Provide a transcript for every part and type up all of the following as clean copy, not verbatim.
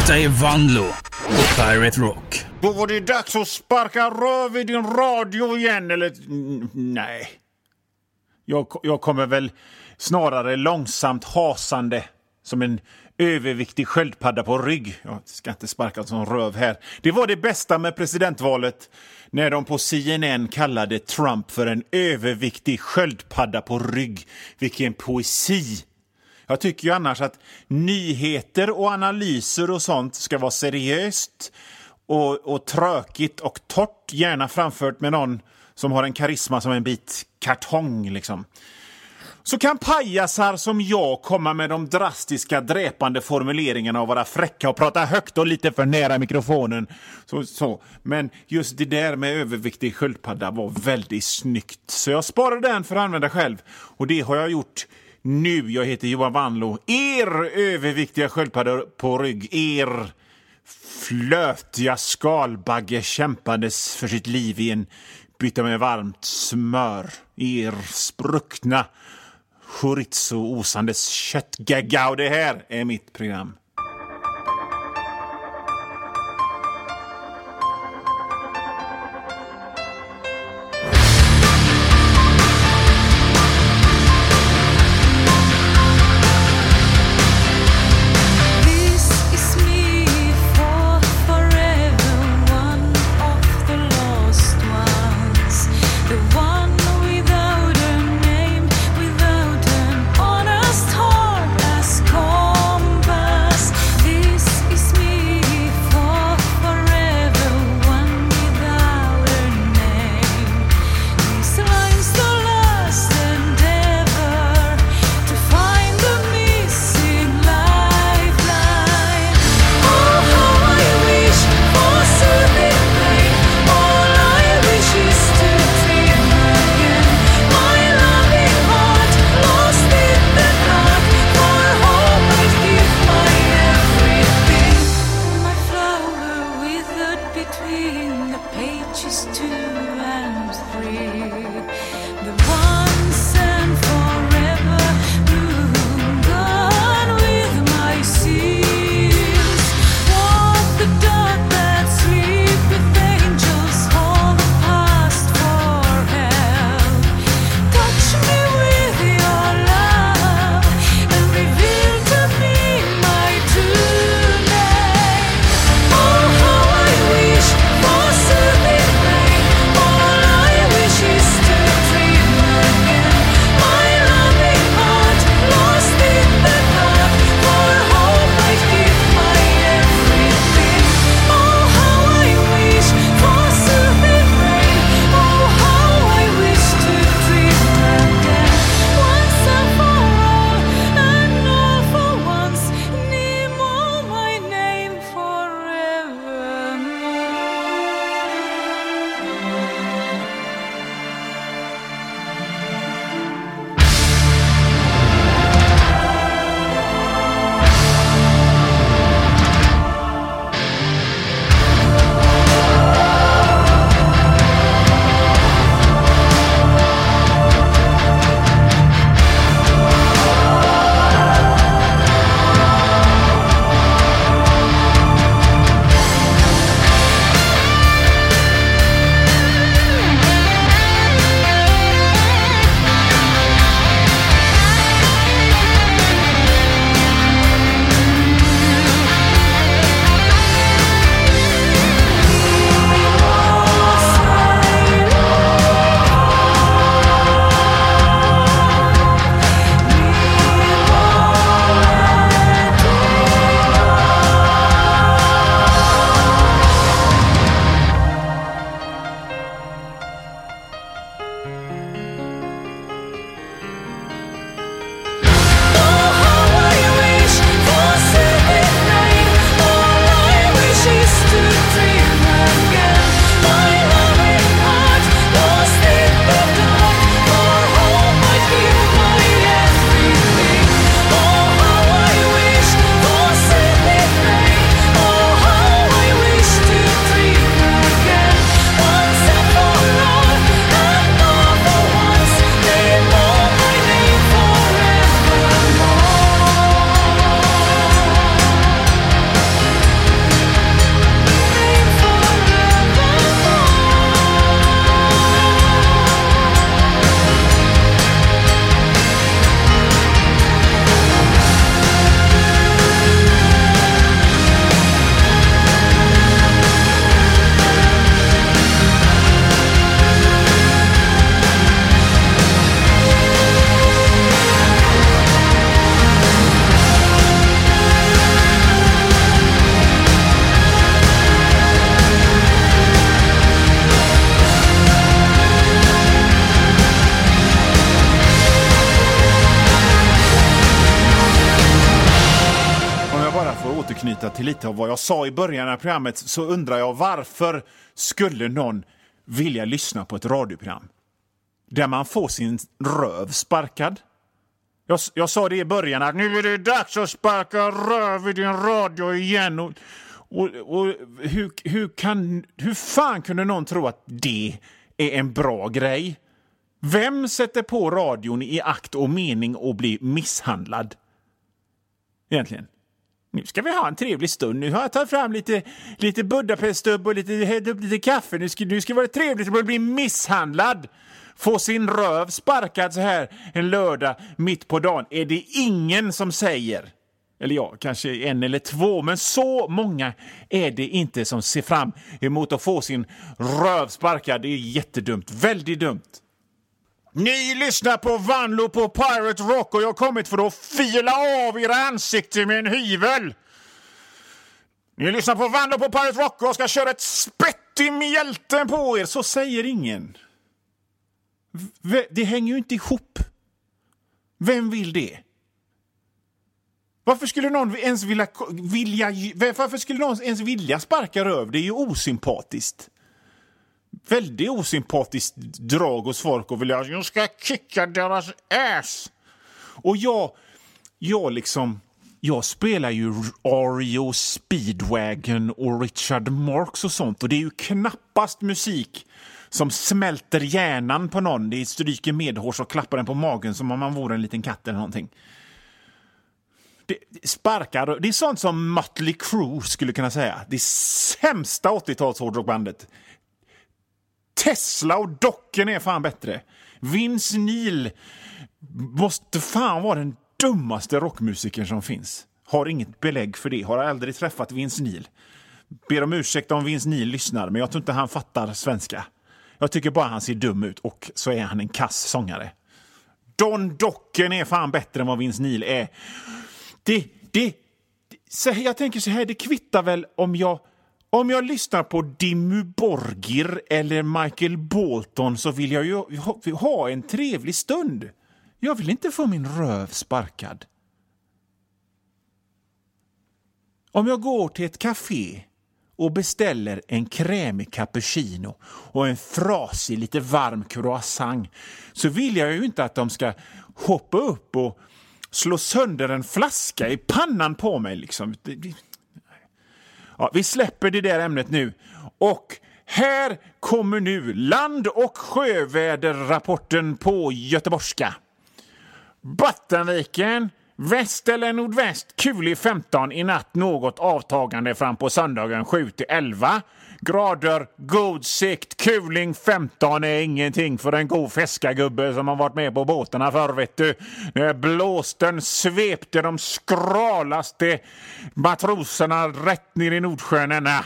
Detta är Vanlo på Pirate Rock. Då var det dags att sparka röv i din radio igen, eller? Nej. Jag kommer väl snarare långsamt hasande som en överviktig sköldpadda på rygg. Jag ska inte sparka som röv här. Det var det bästa med presidentvalet när de på CNN kallade Trump för en överviktig sköldpadda på rygg. Vilken poesi! Jag tycker ju annars att nyheter och analyser och sånt ska vara seriöst och tråkigt och torrt, gärna framfört med någon som har en karisma som en bit kartong liksom. Så kan pajasar som jag komma med de drastiska dräpande formuleringarna och vara fräcka och prata högt och lite för nära mikrofonen. Så. Men just det där med överviktig sköldpadda var väldigt snyggt. Så jag sparade den för att använda själv. Och det har jag gjort nu. Jag heter Johan Vanlo. Er överviktiga sköldpadda på rygg. Er flötiga skalbagge kämpandes för sitt liv i en bytta med varmt smör. Er spruckna chorizo-osandes köttgagga. Och det här är mitt program. återknyta till lite av vad jag sa i början av programmet, så undrar jag varför skulle någon vilja lyssna på ett radioprogram där man får sin röv sparkad? Jag sa det i början att nu är det dags att sparka röv i din radio igen. Och hur fan kunde någon tro att det är en bra grej? Vem sätter på radion i akt och mening och blir misshandlad? Egentligen. Nu ska vi ha en trevlig stund. Nu har jag tagit fram lite Budapeststubb och lite kaffe. Nu ska det vara trevligt att bli misshandlad. Få sin röv sparkad så här en lördag mitt på dagen. Är det ingen som säger? Eller ja, kanske en eller två. Men så många är det inte som ser fram emot att få sin röv sparkad. Det är jättedumt. Väldigt dumt. Ni lyssnar på Vanlo på Pirate Rock och jag har kommit för att fila av era ansikten med en hyvel. Ni lyssnar på Vanlo på Pirate Rock och jag ska köra ett spett i mjälten på er. Så säger ingen. Det hänger ju inte ihop. Vem vill det? Varför skulle någon ens vilja sparka röv? Det är ju osympatiskt. Väldigt osympatiskt drag hos folk och jag ska kicka deras ass. Och jag spelar ju REO Speedwagon och Richard Marx och sånt, och det är ju knappast musik som smälter hjärnan på någon. Det stryker medhårs och klappar den på magen som om man vore en liten katt eller någonting. Det är sånt som Mötley Crüe skulle kunna säga. Det sämsta 80-tals hårdrockbandet. Tesla och Docken är fan bättre. Vince Neil måste fan vara den dummaste rockmusikern som finns. Har inget belägg för det. Har aldrig träffat Vince Neil. Ber om ursäkt om Vince Neil lyssnar, men jag tror inte han fattar svenska. Jag tycker bara han ser dum ut, och så är han en kass sångare. Don Docken är fan bättre än vad Vince Neil är. Jag tänker så här, det kvittar väl om jag lyssnar på Dimmu Borgir eller Michael Bolton, så vill jag ju ha en trevlig stund. Jag vill inte få min röv sparkad. Om jag går till ett café och beställer en krämig cappuccino och en frasig lite varm croissant, så vill jag ju inte att de ska hoppa upp och slå sönder en flaska i pannan på mig liksom. Ja, vi släpper det där ämnet nu. Och här kommer nu land- och sjöväderrapporten på göteborgska. Bottenviken, väst eller nordväst, kulig 15 i natt, något avtagande fram på söndagen 7-11 grader, god sikt, kuling 15 är ingenting för en god fiskargubbe som har varit med på båtarna förr, vet du. När blåsten svepte de skralaste matroserna rätt ner i Nordsjön.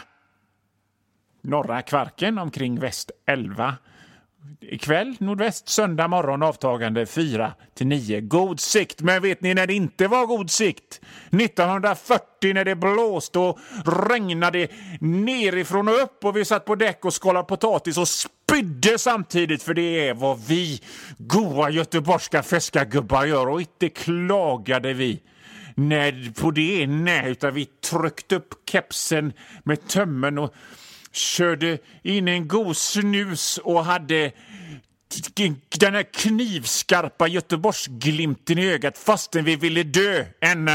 Norra Kvarken omkring väst 11. Ikväll nordväst, söndag morgon avtagande 4-9. God sikt, men vet ni när det inte var god sikt? 1940 när det blåste och regnade nerifrån och upp och vi satt på däck och skalade potatis och spydde samtidigt, för det är vad vi goa göteborgska fiskargubbar gör, och inte klagade vi. Nej, på det nej, utan vi tryckte upp kepsen med tömmen och körde in en god snus och hade den här knivskarpa Göteborgsglimten i ögat fastän vi ville dö.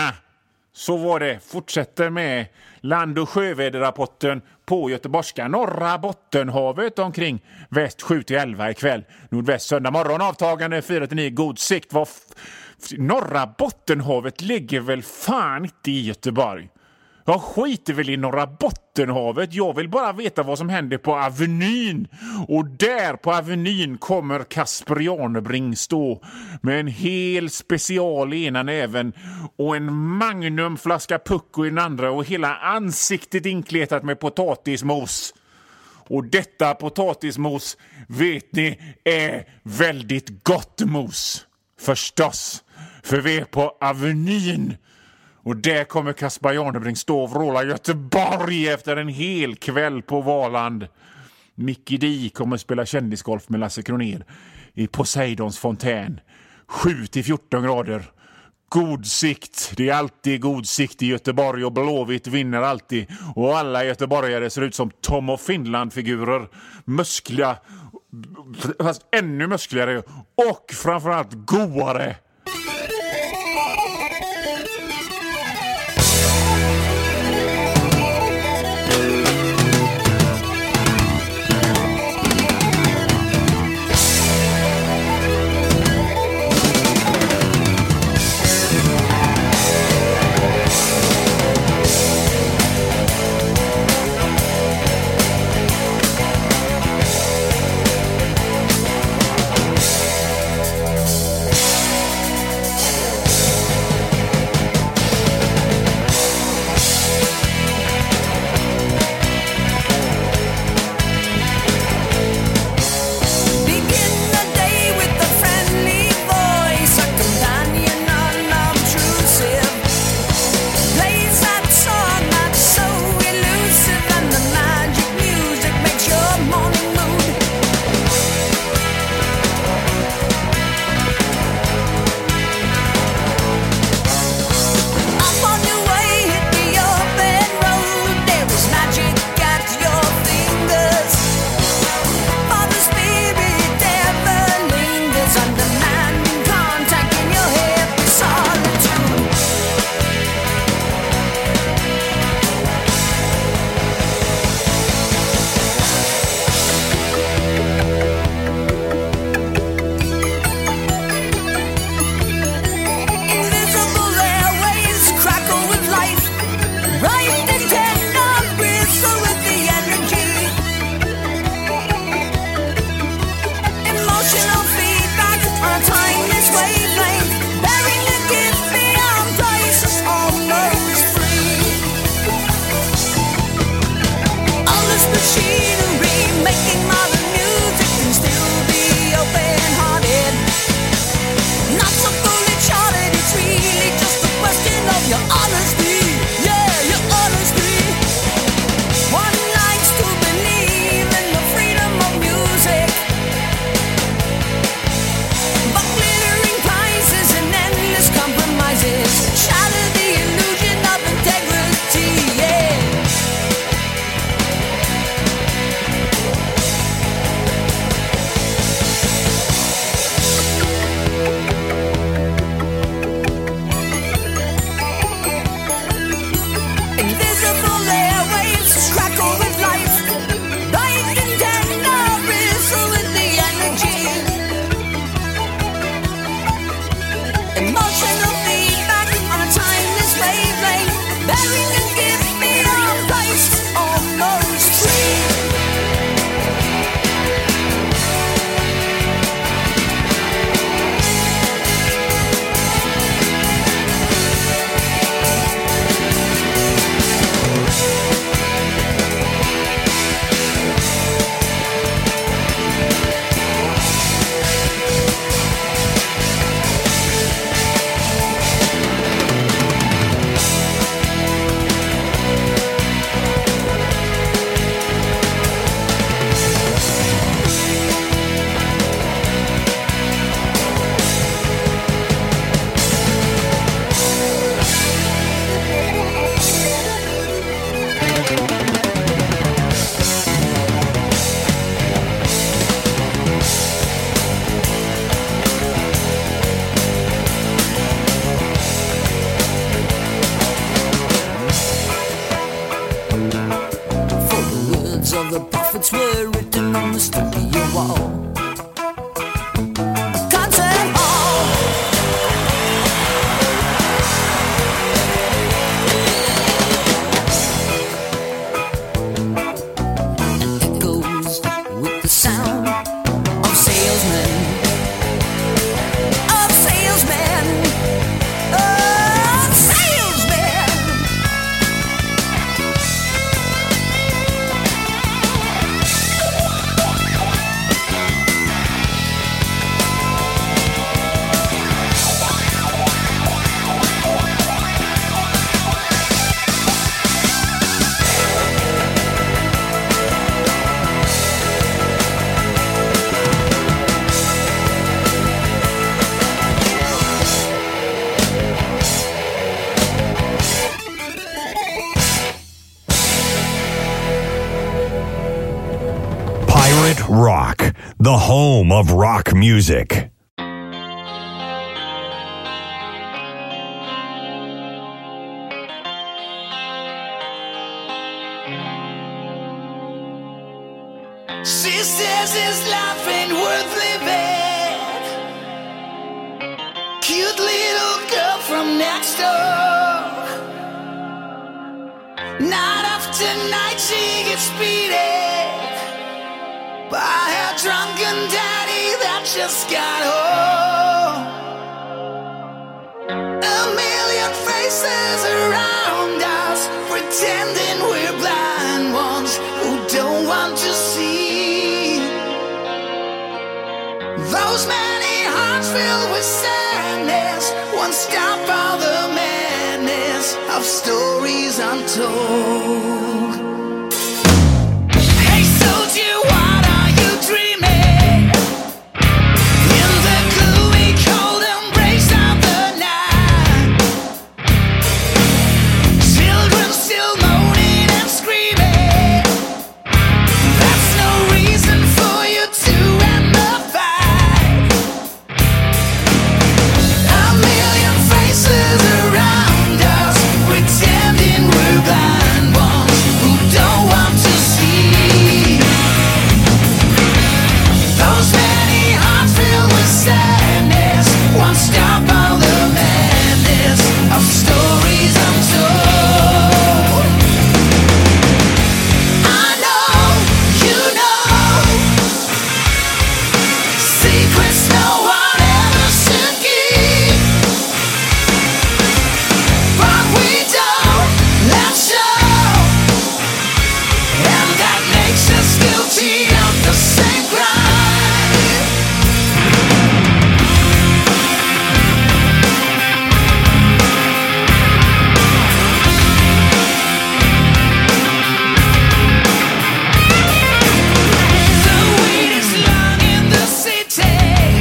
Så var det. Fortsätter med land- och sjöväderrapporten på göteborgska. Norra Bottenhavet omkring väst 7-11 ikväll. Nordväst söndag morgon avtagande 4-9. God sikt. Norra Bottenhavet ligger väl fan inte i Göteborg. Jag skiter väl i Norra Bottenhavet. Jag vill bara veta vad som händer på Avenyn. Och där på Avenyn kommer Kasper Janebring stå med en hel special i ena näven och en magnumflaska pucko i den andra och hela ansiktet inkletat med potatismos. Och detta potatismos, vet ni, är väldigt gott mos. Förstås. För vi är på Avenyn. Och där kommer Kasper Janebring stå och vråla Göteborg efter en hel kväll på Valand. Mickey D kommer spela kändisgolf med Lasse Kronér i Poseidons fontän. 7-14 grader. God sikt. Det är alltid god sikt i Göteborg och Blåvitt vinner alltid. Och alla göteborgare ser ut som Tom och Finland-figurer. Muskliga, fast ännu muskligare och framförallt godare. the home of rock music. She says his life ain't worth living. Cute little girl from next door. Night after night she gets beaten by her drunken daddy that just got home. A million faces around us, pretending we're blind ones who don't want to see. Those many hearts filled with sadness won't stop all the madness of stories untold. Hey soldier, what are you dreaming? In the gloomy cold embrace of the night, children still moaning and screaming. That's no reason for you to end the fight. A million faces around us, pretending we're blind ones who don't want to see. Those many hearts filled with sadness won't stop all the madness of stories untold. I know, you know, secrets no one ever should keep, but we don't let show, and that makes us guilty of the same crime. The wait is long in the city.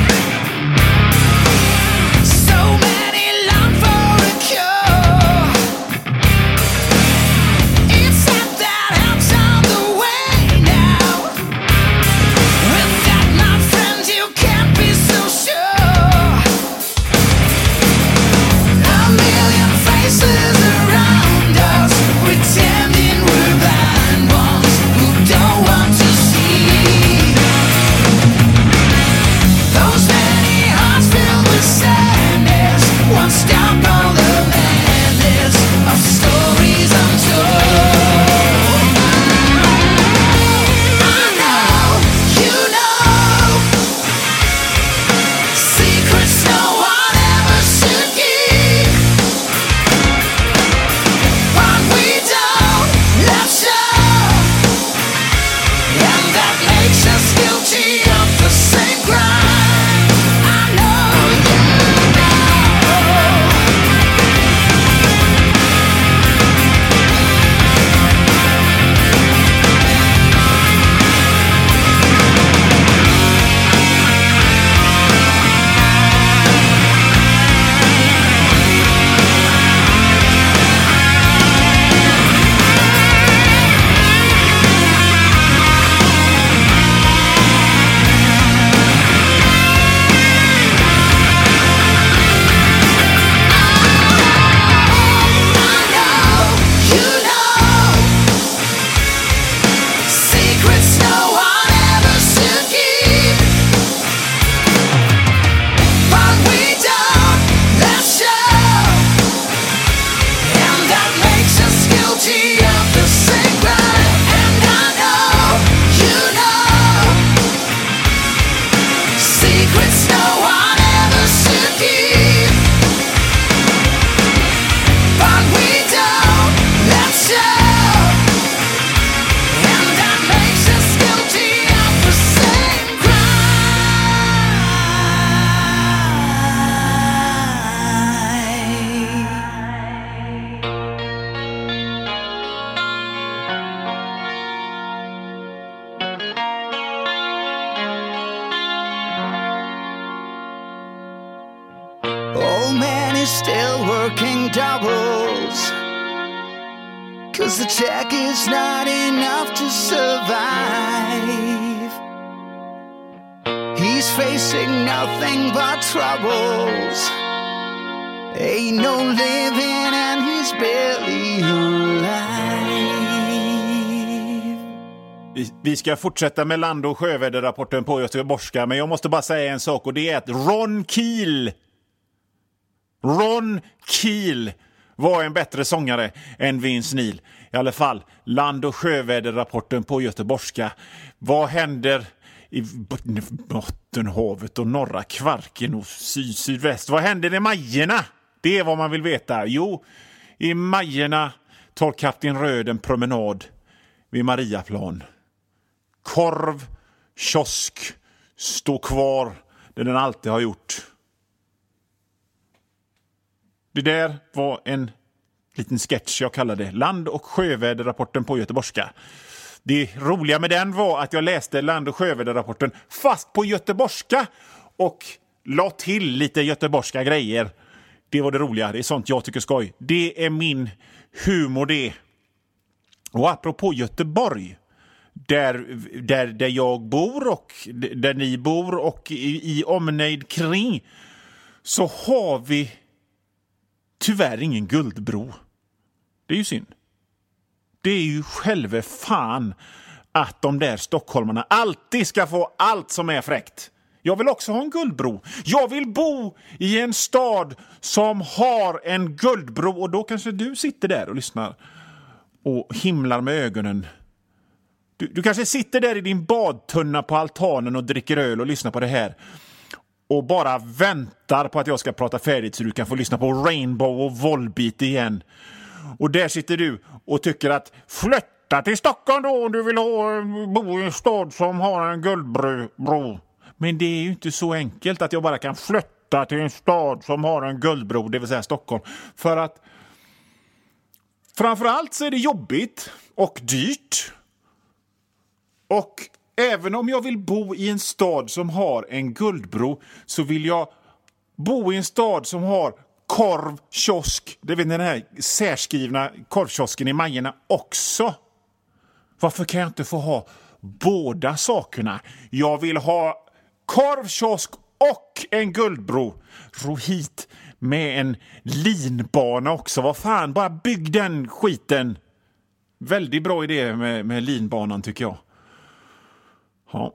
So many long for a cure. It's sad that help's on the way now. With that, my friend, you can't be so sure. A million faces around us, pretending we're blind ones who don't want to see. Those many hearts filled with sadness won't stop all the madness of stories untold. I know, you know, secrets no one ever should keep, but we don't let show, and that makes us guilty of the same crime. I know, you know. I know, you know, secrets no one ever should keep, but we don't let show, and that makes us guilty of the same crime. And I know, you know, secrets no one ever should keep, but we don't let show, and that makes us guilty of the same crime. Old man is still working doubles, 'cause the check is not enough to survive. facing nothing but troubles. Ain't no living and he's barely alive. Vi ska fortsätta med land- och sjöväderrapporten på göteborgska, men jag måste bara säga en sak, och det är att Ron Keel var en bättre sångare än Vince Neil. I alla fall, land- och sjöväderrapporten på göteborgska. Vad händer i Bottenhavet och norra Kvarken och sydväst? Vad händer i Majerna? Det är vad man vill veta. Jo, i Majerna tar Kapten Röd en promenad vid Mariaplan. Korv, kiosk, står kvar där den alltid har gjort. Det där var en liten sketch jag kallade land- och sjöväderrapporten på göteborgska. Det roliga med den var att jag läste land- och sjöväderrapporten fast på göteborgska och la till lite göteborgska grejer. Det var det roliga, det är sånt jag tycker skoj. Det är humor det. Och apropå Göteborg, där jag bor och där ni bor och i omnejd kring, så har vi tyvärr ingen guldbro. Det är ju synd. Det är ju själva fan att de där stockholmarna alltid ska få allt som är fräckt. Jag vill också ha en guldbro. Jag vill bo i en stad som har en guldbro. Och då kanske du sitter där och lyssnar och himlar med ögonen. Du kanske sitter där i din badtunna på altanen och dricker öl och lyssnar på det här. Och bara väntar på att jag ska prata färdigt så du kan få lyssna på Rainbow och Volbeat igen. Och där sitter du och tycker att flytta till Stockholm då om du vill bo i en stad som har en guldbro. Men det är ju inte så enkelt att jag bara kan flytta till en stad som har en guldbro, det vill säga Stockholm. För att framförallt så är det jobbigt och dyrt. Och även om jag vill bo i en stad som har en guldbro så vill jag bo i en stad som har korv, kiosk. Det vet ni, den här särskrivna korvkiosken i Majerna också. Varför kan jag inte få ha båda sakerna? Jag vill ha korv, kiosk och en guldbro. Ro hit med en linbana också. Vad fan, bara bygg den skiten. Väldigt bra idé med linbanan tycker jag. Ja.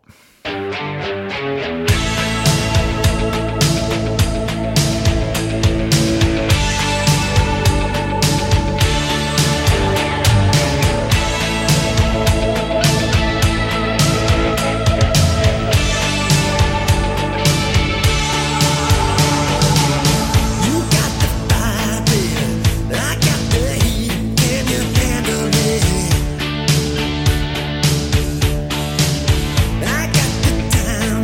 I got the time.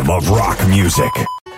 home of rock music.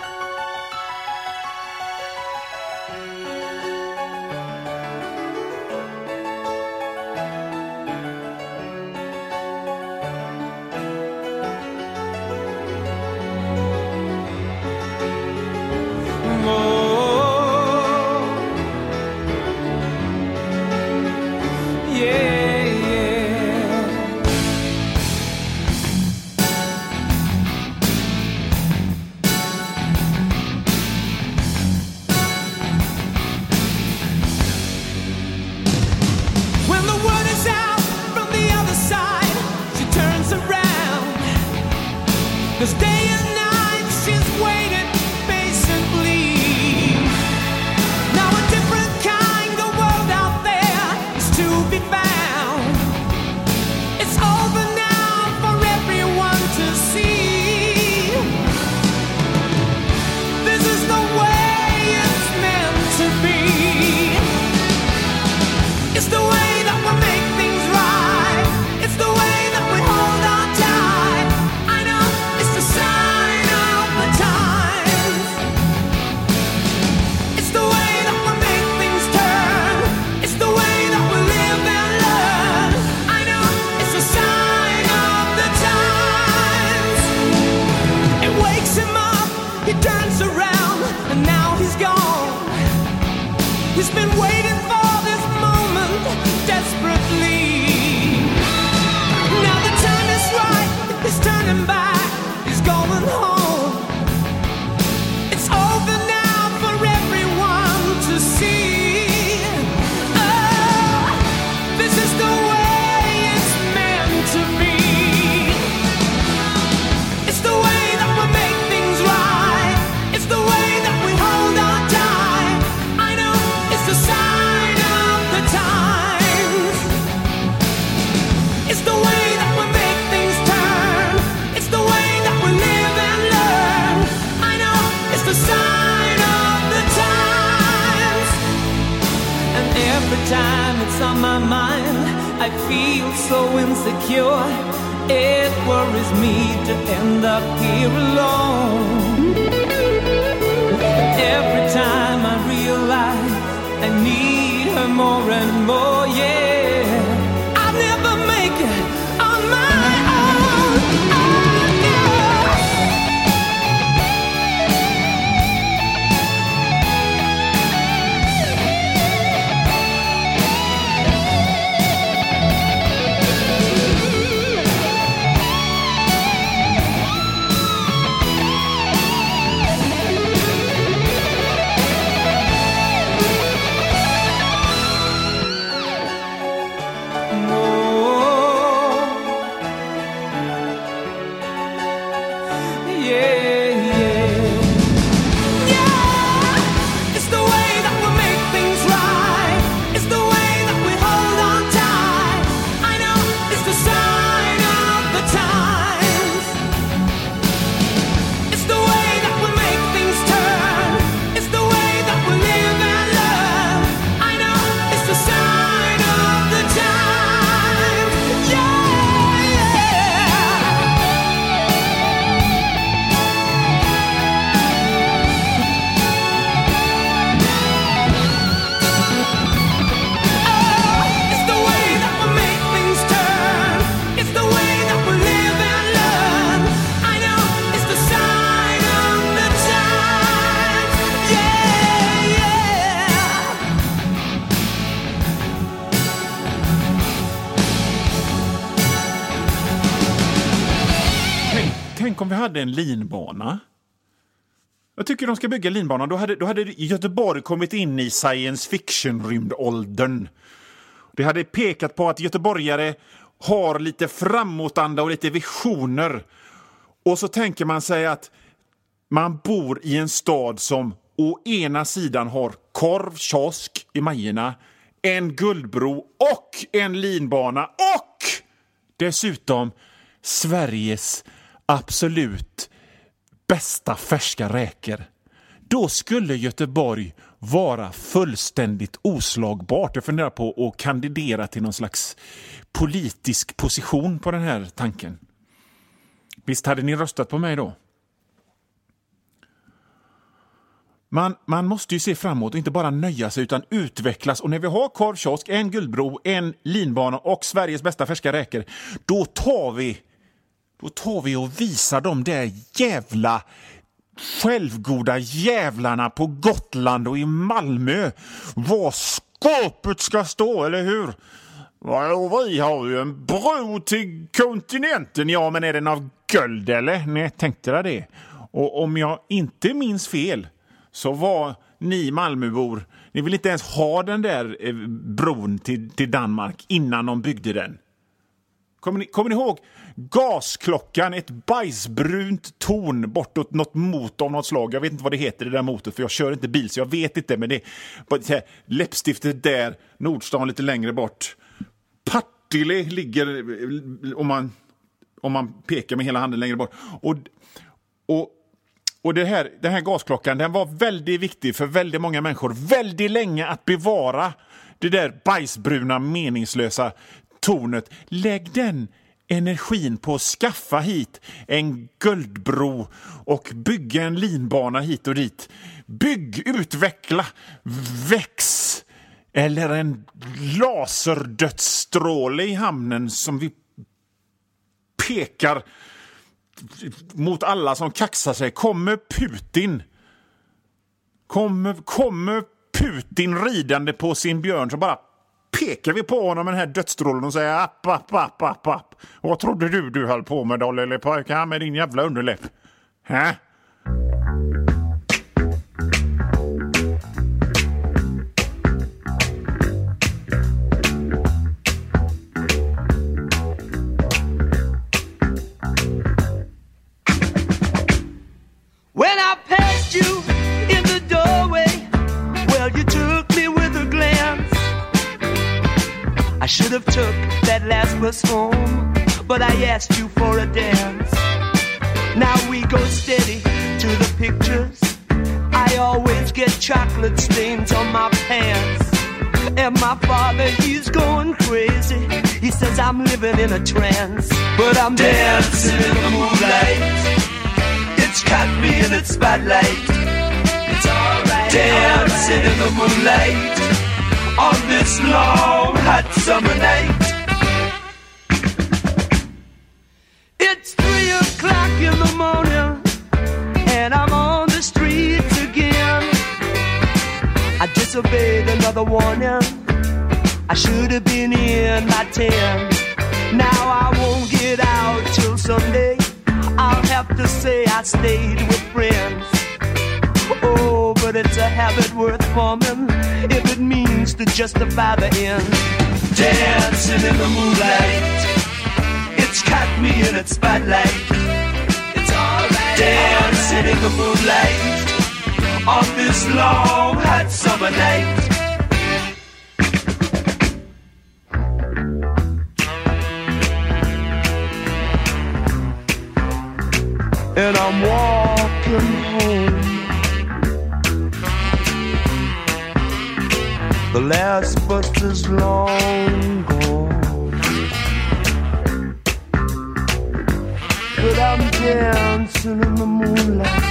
Tänk om vi hade en linbana. Jag tycker de ska bygga linbanan. Då hade Göteborg kommit in i science fiction-rymdåldern. Det hade pekat på att göteborgare har lite framåtanda och lite visioner. Och så tänker man sig att man bor i en stad som å ena sidan har korv, kiosk i Majerna, en guldbro och en linbana och dessutom Sveriges absolut bästa färska räkor. Då skulle Göteborg vara fullständigt oslagbart. Jag funderar på att kandidera till någon slags politisk position på den här tanken. Visst hade ni röstat på mig då? Man måste ju se framåt och inte bara nöja sig utan utvecklas. Och när vi har korvkiosk, en guldbro, en linbana och Sveriges bästa färska räkor, då tar vi och visar de där jävla självgoda jävlarna på Gotland och i Malmö var skåpet ska stå, eller hur? Vi har ju en bro till kontinenten, ja, men är den av guld eller? Nej, tänkte jag det. Och om jag inte minns fel så var ni Malmöbor, ni vill inte ens ha den där bron till Danmark innan de byggde den. Kommer ni ihåg gasklockan, ett bajsbrunt torn bortåt något motor av något slag? Jag vet inte vad det heter, det där motorn, för jag kör inte bil så jag vet inte, men det är läppstiftet där, Nordstan lite längre bort. Partille ligger om man pekar med hela handen längre bort. Och den här gasklockan, den var väldigt viktig för väldigt många människor väldigt länge att bevara det där bajsbruna meningslösa tornet. Lägg den energin på att skaffa hit en guldbro och bygga en linbana hit och dit. Bygg, utveckla, väx eller en laserdödsstråle i hamnen som vi pekar mot alla som kaxar sig. Kommer Putin ridande på sin björn, så bara pekar vi på honom med den här dödsstrålen och säger app. Vad trodde du höll på med då, eller pojkar, med din jävla underläpp? Hä? When I passed you in the doorway, well, you took me with a glance. I should have took that last bus home, but I asked you for a dance. Now we go steady to the pictures. I always get chocolate stains on my pants. And my father, he's going crazy. He says I'm living in a trance, but I'm dancing in the moonlight. It's caught me in its spotlight. It's alright. Dancing in the moonlight on this long hot summer night. It's 3 o'clock in the morning and I'm on the streets again. I disobeyed another warning. I should have been in by 10. Now I won't get out till Sunday. I'll have to say I stayed with friends. Oh, but it's a habit worth forming if it means to justify the end. Dancing in the moonlight, it's caught me in its spotlight. It's alright. Dancing in the moonlight on this long hot summer night. And I'm walking home. The last bus is long gone, but I'm dancing in the moonlight.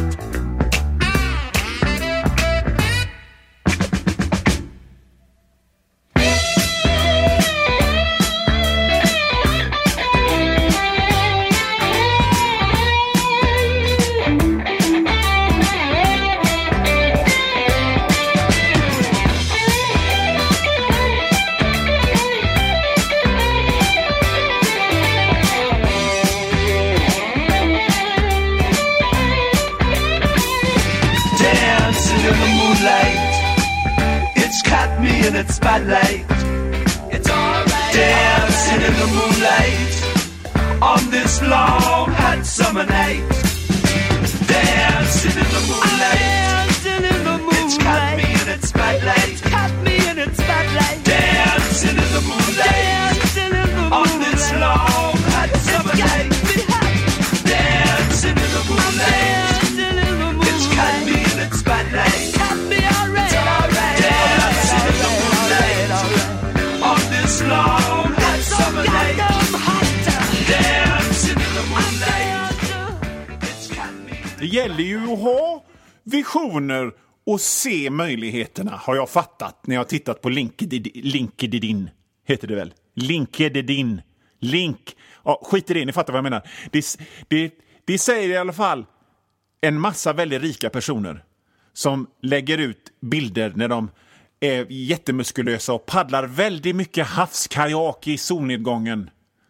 In its spotlight, it's alright. Dancing in the moonlight on this long hot summer night. Dancing in the moonlight, dancing in the moonlight. It's caught me in its spotlight. It's caught me in its spotlight. Dancing in the moonlight, dancing in the moonlight on this long hot summer night. Dancing in the moonlight, dancing in the moonlight. It's caught me in its spotlight. It's caught me already. It's alright. Dancing in the moonlight on this long hot summer night. Dancing in the moonlight. Det gäller ju att ha visioner och se möjligheterna, har jag fattat när jag har tittat på LinkedIn. Heter det väl? LinkedIn. Ja, skit i det, ni fattar vad jag menar. Det säger i alla fall en massa väldigt rika personer som lägger ut bilder när de är jättemuskulösa och paddlar väldigt mycket havskajak i solnedgången.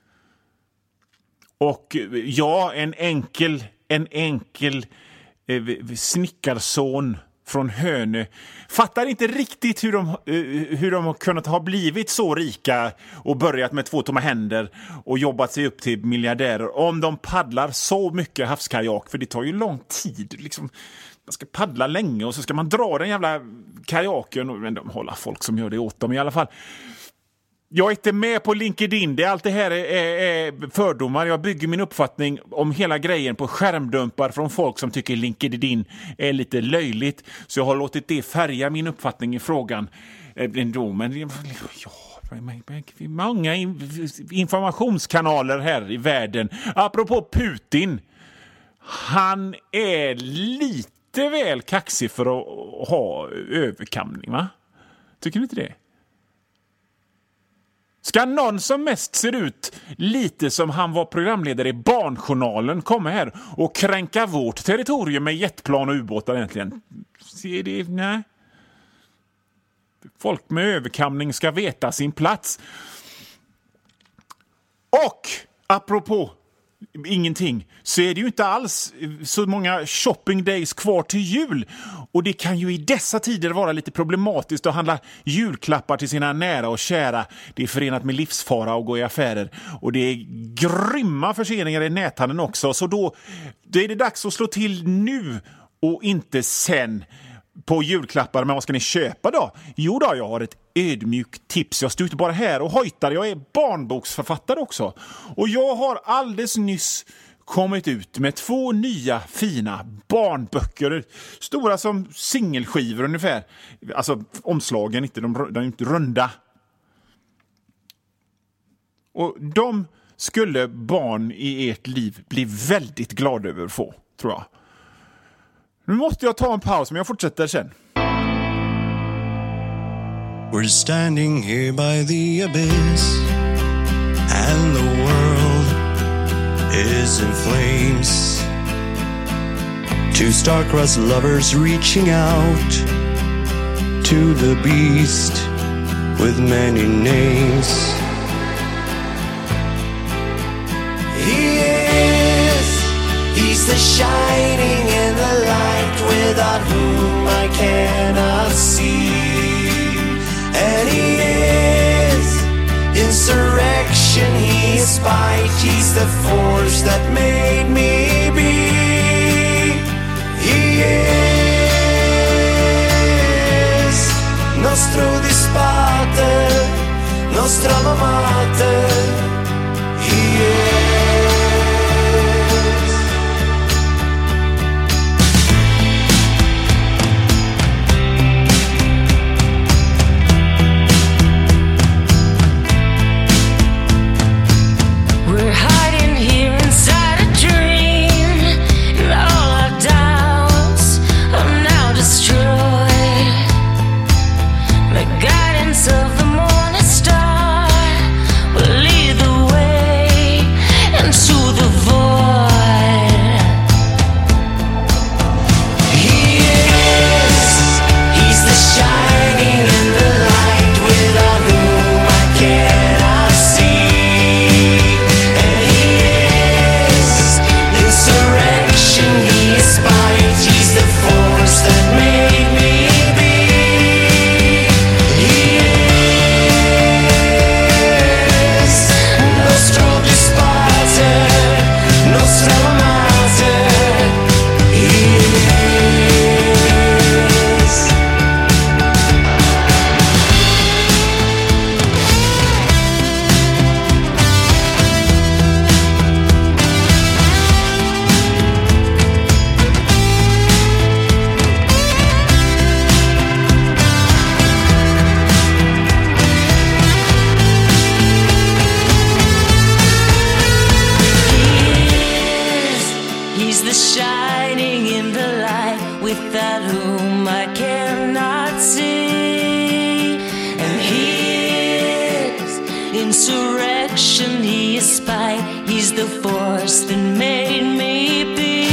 Och ja, en enkel snickarson från Hönö fattar inte riktigt hur de har kunnat ha blivit så rika och börjat med 2 tomma händer och jobbat sig upp till miljardärer om de paddlar så mycket havskajak, för det tar ju lång tid liksom. Man ska paddla länge och så ska man dra den jävla kajaken, men de håller folk som gör det åt dem i alla fall. Jag är inte med på LinkedIn. Allt det här är fördomar. Jag bygger min uppfattning om hela grejen på skärmdumpar från folk som tycker LinkedIn är lite löjligt. Så jag har låtit det färga min uppfattning i frågan. Men många informationskanaler här i världen. Apropå Putin. Han är lite väl kaxig för att ha överkamning, va? Tycker du inte det? Ska någon som mest ser ut lite som han var programledare i Barnjournalen komma här och kränka vårt territorium med jetplan och ubåtar egentligen? Ser det? Nej. Folk med överkamning ska veta sin plats. Och apropå ingenting, så är det ju inte alls så många shopping days kvar till jul. Och det kan ju i dessa tider vara lite problematiskt att handla julklappar till sina nära och kära. Det är förenat med livsfara att gå i affärer. Och det är grymma förseningar i näthandeln också. Så då är det dags att slå till nu och inte sen på julklappar. Men vad ska ni köpa då? Jo då, jag har ett ödmjukt tips. Jag står inte bara här och hojtar. Jag är barnboksförfattare också. Och jag har alldeles nyss kommit ut med 2 nya fina barnböcker. Stora som singelskivor ungefär. Alltså omslagen, inte de är inte runda. Och de skulle barn i ert liv bli väldigt glada över att få, tror jag. Nu måste jag ta en paus, men jag fortsätter sen. We're standing here by the abyss, and the world is in flames. 2 star-crossed lovers reaching out to the beast with many names. He's the shining in the light without whom I cannot see. And he is insurrection, he is spite, he's the force that made me be. He is nostro disparte, nostra mamate. He is. Of the morning star will lead the way. insurrection. He is spite, he's the force that made me be.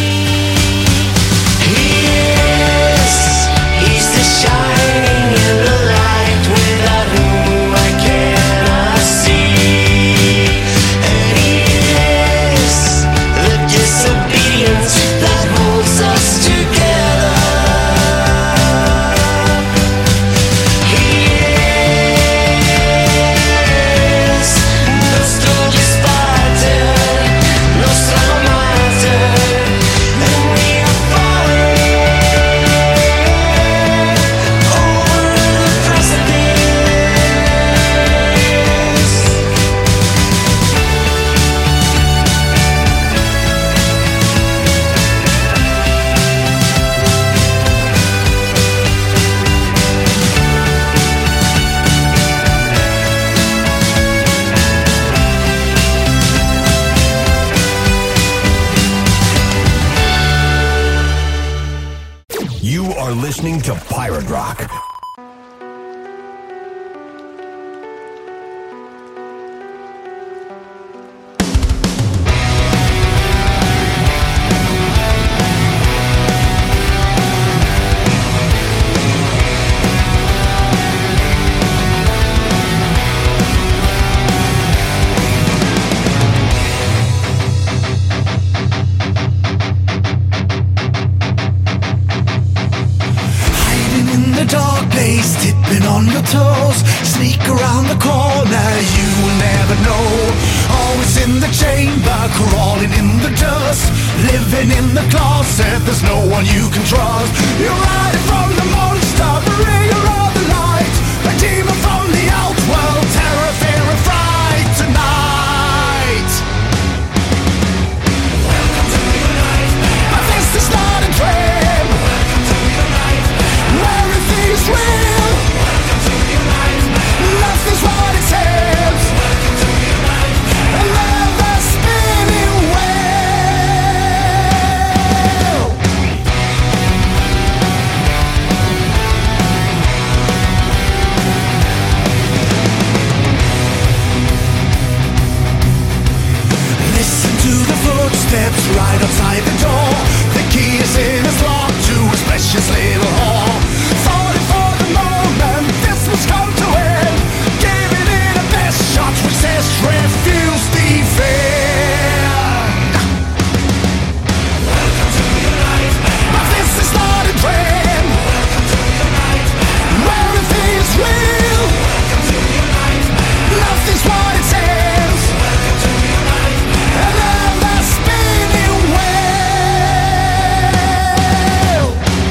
He's the shining in the light without whom I cannot see. And he is the disobedience that holds us together. He is nostalgia spotted, nostra mater, and we are falling over the precipice. You are listening to Pirate Rock. Hiding in the dark place, tipping on your toes. Sneak around the corner, you will never know. Always in the chamber, crawling in the dust. Living in the closet, there's no one you can trust. You're hiding from the monster, the ringer of the light. A demon from the outworld, terror, fear and fright tonight. Welcome to your nightmare. But this is not a dream. Everything is real. Welcome to your nightmare. Nothing's what it seems. Welcome to your nightmare. Another spinning wheel. Listen to the footsteps right outside the door. The key is in his lock to his precious little hall. Falling for the moment, this must come to end. Giving it a best shot, which says refuse defend. Welcome to your nightmare. But this is not a dream. Welcome to your nightmare. Everything is real. Welcome to your nightmare. Nothing's what it seems. Welcome to your nightmare. Another spinning wheel.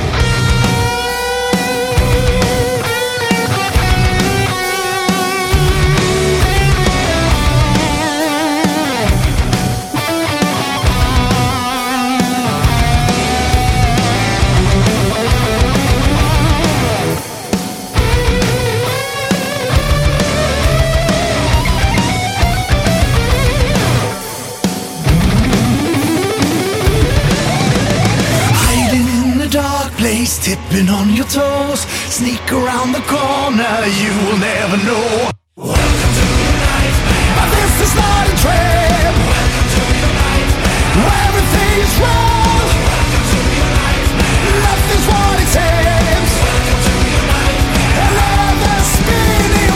Hiding in the dark place, tipping on your toes. Sneak around the corner, you will never know. Welcome to your nightmare. But this is not a dream. Welcome to your nightmare. Everything is wrong. Welcome to your nightmare. Nothing's what it seems. Welcome to your nightmare. Another spinning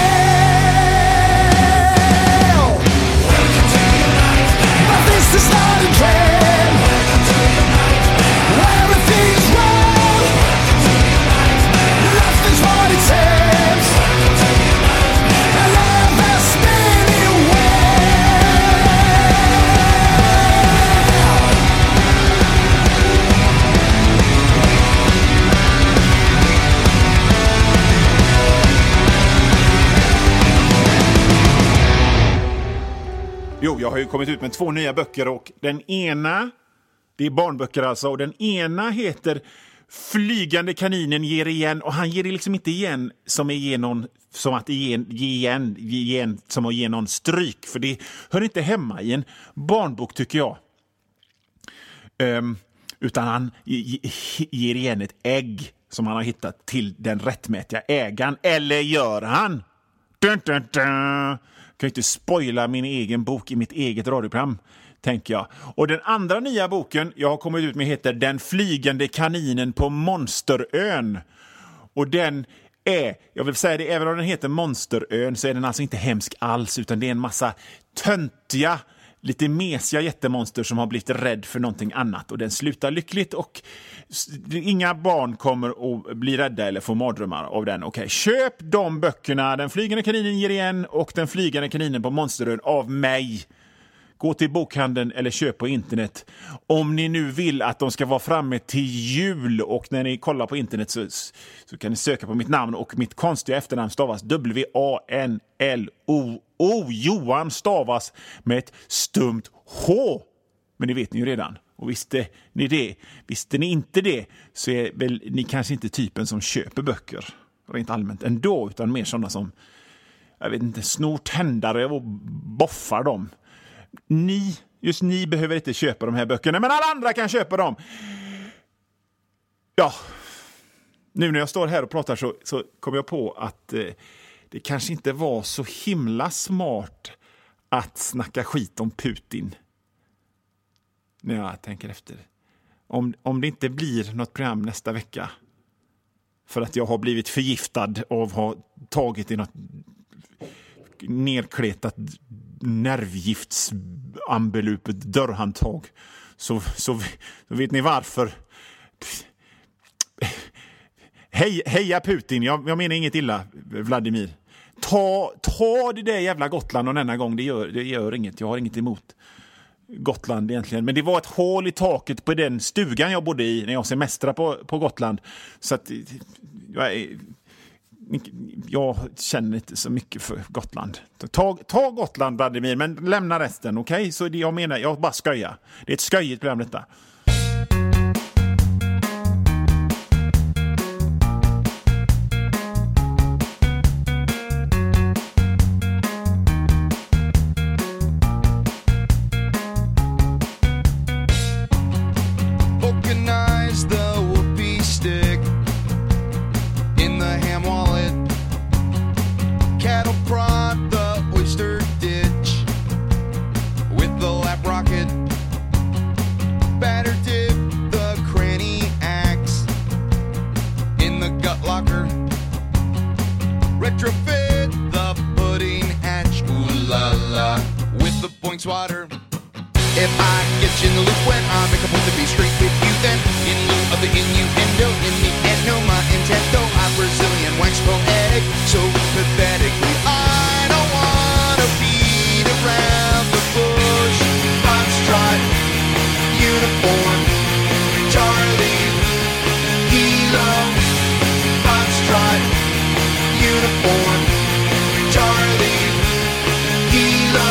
wheel. Welcome to your nightmare. But this is not a dream. Welcome to your nightmare. Everything is wrong. Welcome to your nightmare. Nothing's what it seems. Welcome to your nightmare. Another spinning Jo, jag har ju kommit ut med 2 nya böcker och den ena, det är barnböcker alltså, och den ena heter Flygande kaninen ger igen, och han ger det liksom inte igen som att ge igen som att ge någon stryk, för det hör inte hemma i en barnbok tycker jag. Utan han ger igen ett ägg som han har hittat till den rättmätiga ägaren, eller gör han? Dun, dun, dun. kan ju inte spoila min egen bok i mitt eget radioprogram, tänker jag. Och den andra nya boken jag har kommit ut med heter Den flygande kaninen på Monsterön. Och den är, jag vill säga det, även om den heter Monsterön så är den alltså inte hemsk alls, utan det är en massa töntiga, lite mesiga jättemonster som har blivit rädd för någonting annat. Och den slutar lyckligt och inga barn kommer att bli rädda eller få mardrömmar av den. Okej, köp de böckerna. Den flygande kaninen ger igen och Den flygande kaninen på Monsterön av mig. Gå till bokhandeln eller köp på internet. Om ni nu vill att de ska vara framme till jul, och när ni kollar på internet så kan ni söka på mitt namn, och mitt konstiga efternamn stavas W-A-N-L-O-O. Johan stavas med ett stumt H. Men det vet ni ju redan. Och visste ni det? Visste ni inte det så är väl ni kanske inte typen som köper böcker rent allmänt ändå, utan mer sådana som, jag vet inte, snor tändare och boffar dem. Ni behöver inte köpa de här böckerna, men alla andra kan köpa dem. Ja, nu när jag står här och pratar så kommer jag på att det kanske inte var så himla smart att snacka skit om Putin. När jag tänker efter. Om det inte blir något program nästa vecka för att jag har blivit förgiftad och har tagit i något nerkletat nervgiftsambelupet dörrhandtag, så vet ni varför. Heja Putin, jag menar inget illa, Vladimir. Ta det där jävla Gotland och denna gång, det gör inget, jag har inget emot Gotland egentligen, men det var ett hål i taket på den stugan jag bodde i när jag semestrade på Gotland, så att jag känner inte så mycket för Gotland. Ta Gotland, Vladimir, men lämna resten, okej? Så det jag menar, jag bara skojar. Det är ett skojigt program detta. Water. If I get you in the loop when I make a point to be straight with you, then in lieu of the innuendo, in the end, no, my intent, though I'm Brazilian, wax poetic, so pathetically, I don't wanna beat around the bush. Five stripe, uniform, Charlie, Kilo. Five stripe, uniform, Charlie, Kilo.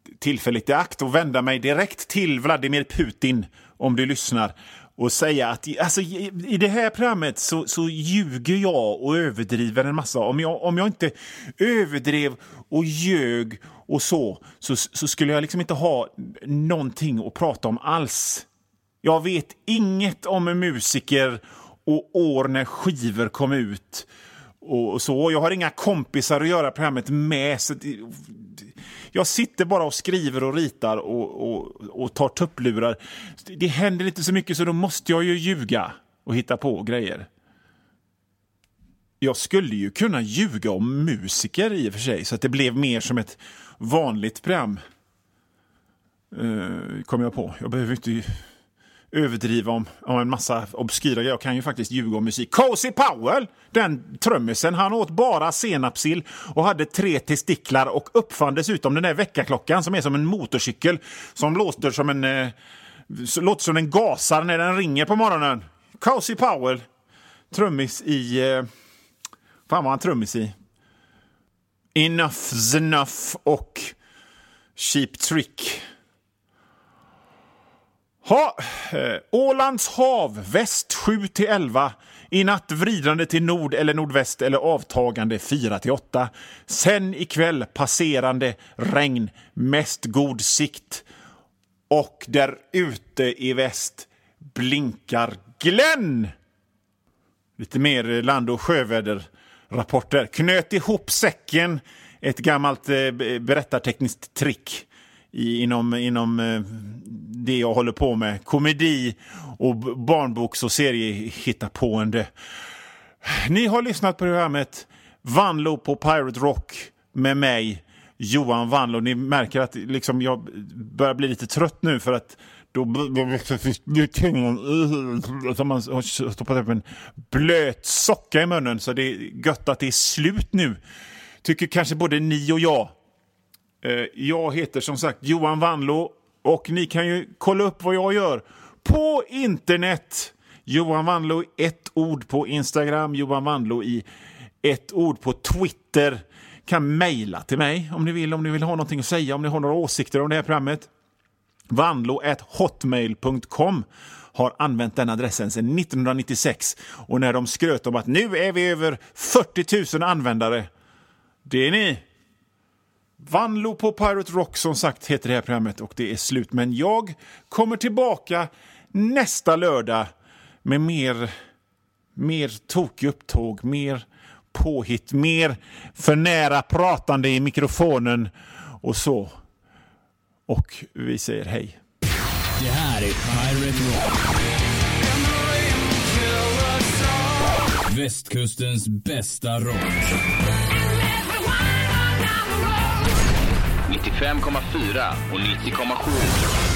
tillfälligt i akt och vända mig direkt till Vladimir Putin, om du lyssnar, och säga att alltså, i det här programmet så ljuger jag och överdriver en massa. Om jag inte överdrev och ljög och så skulle jag liksom inte ha någonting att prata om alls. Jag vet inget om en musiker och år när skivor kom ut och så. Jag har inga kompisar att göra programmet med, så jag sitter bara och skriver och ritar och tar tupplurar. Det händer inte så mycket, så då måste jag ju ljuga och hitta på grejer. Jag skulle ju kunna ljuga om musiker i och för sig, så att det blev mer som ett vanligt program. Kom jag på. Jag behöver inte överdriva om en massa obskyra. Jag kan ju faktiskt ljuga om musik. Cozy Powell, den trummisen, han åt bara senapsill och hade 3 testiklar och uppfann dessutom den där väckarklockan som är som en motorcykel som låter som en gasar när den ringer på morgonen. Cozy Powell, trummis i fan var han trummis i? Enough's Enough och Cheap Trick. Ålands hav, väst 7-11. I natt vridande till nord eller nordväst eller avtagande 4-8. Sen ikväll passerande regn, mest god sikt. Och där ute i väst blinkar Glenn. Lite mer land- och sjöväderrapporter. Knöt ihop säcken, ett gammalt berättartekniskt trick inom det jag håller på med. Komedi och barnboks- och seriehittarpående. Ni har lyssnat på programmet Vanlo på Pirate Rock med mig, Johan Vanlo. Ni märker att liksom jag börjar bli lite trött nu, för att då som man har stoppat upp en blöt socka i munnen, så det är gött att det är slut nu. Tycker kanske både ni och jag. Jag heter som sagt Johan Vanlo, och ni kan ju kolla upp vad jag gör på internet. Johan Vanlo i ett ord på Instagram, Johan Vanlo i ett ord på Twitter. Kan mejla till mig om ni vill ha någonting att säga, om ni har några åsikter om det här programmet. vanlo@hotmail.com har använt den adressen sedan 1996, och när de skröt om att nu är vi över 40 000 användare, det är ni. Vanlo på Pirate Rock, som sagt, heter det här programmet, och det är slut. Men jag kommer tillbaka nästa lördag med mer tokig upptåg, mer påhitt, mer för nära pratande i mikrofonen och så. Och vi säger hej. Det här är Pirate Rock. Västkustens bästa rock. 95,4 och 90,7.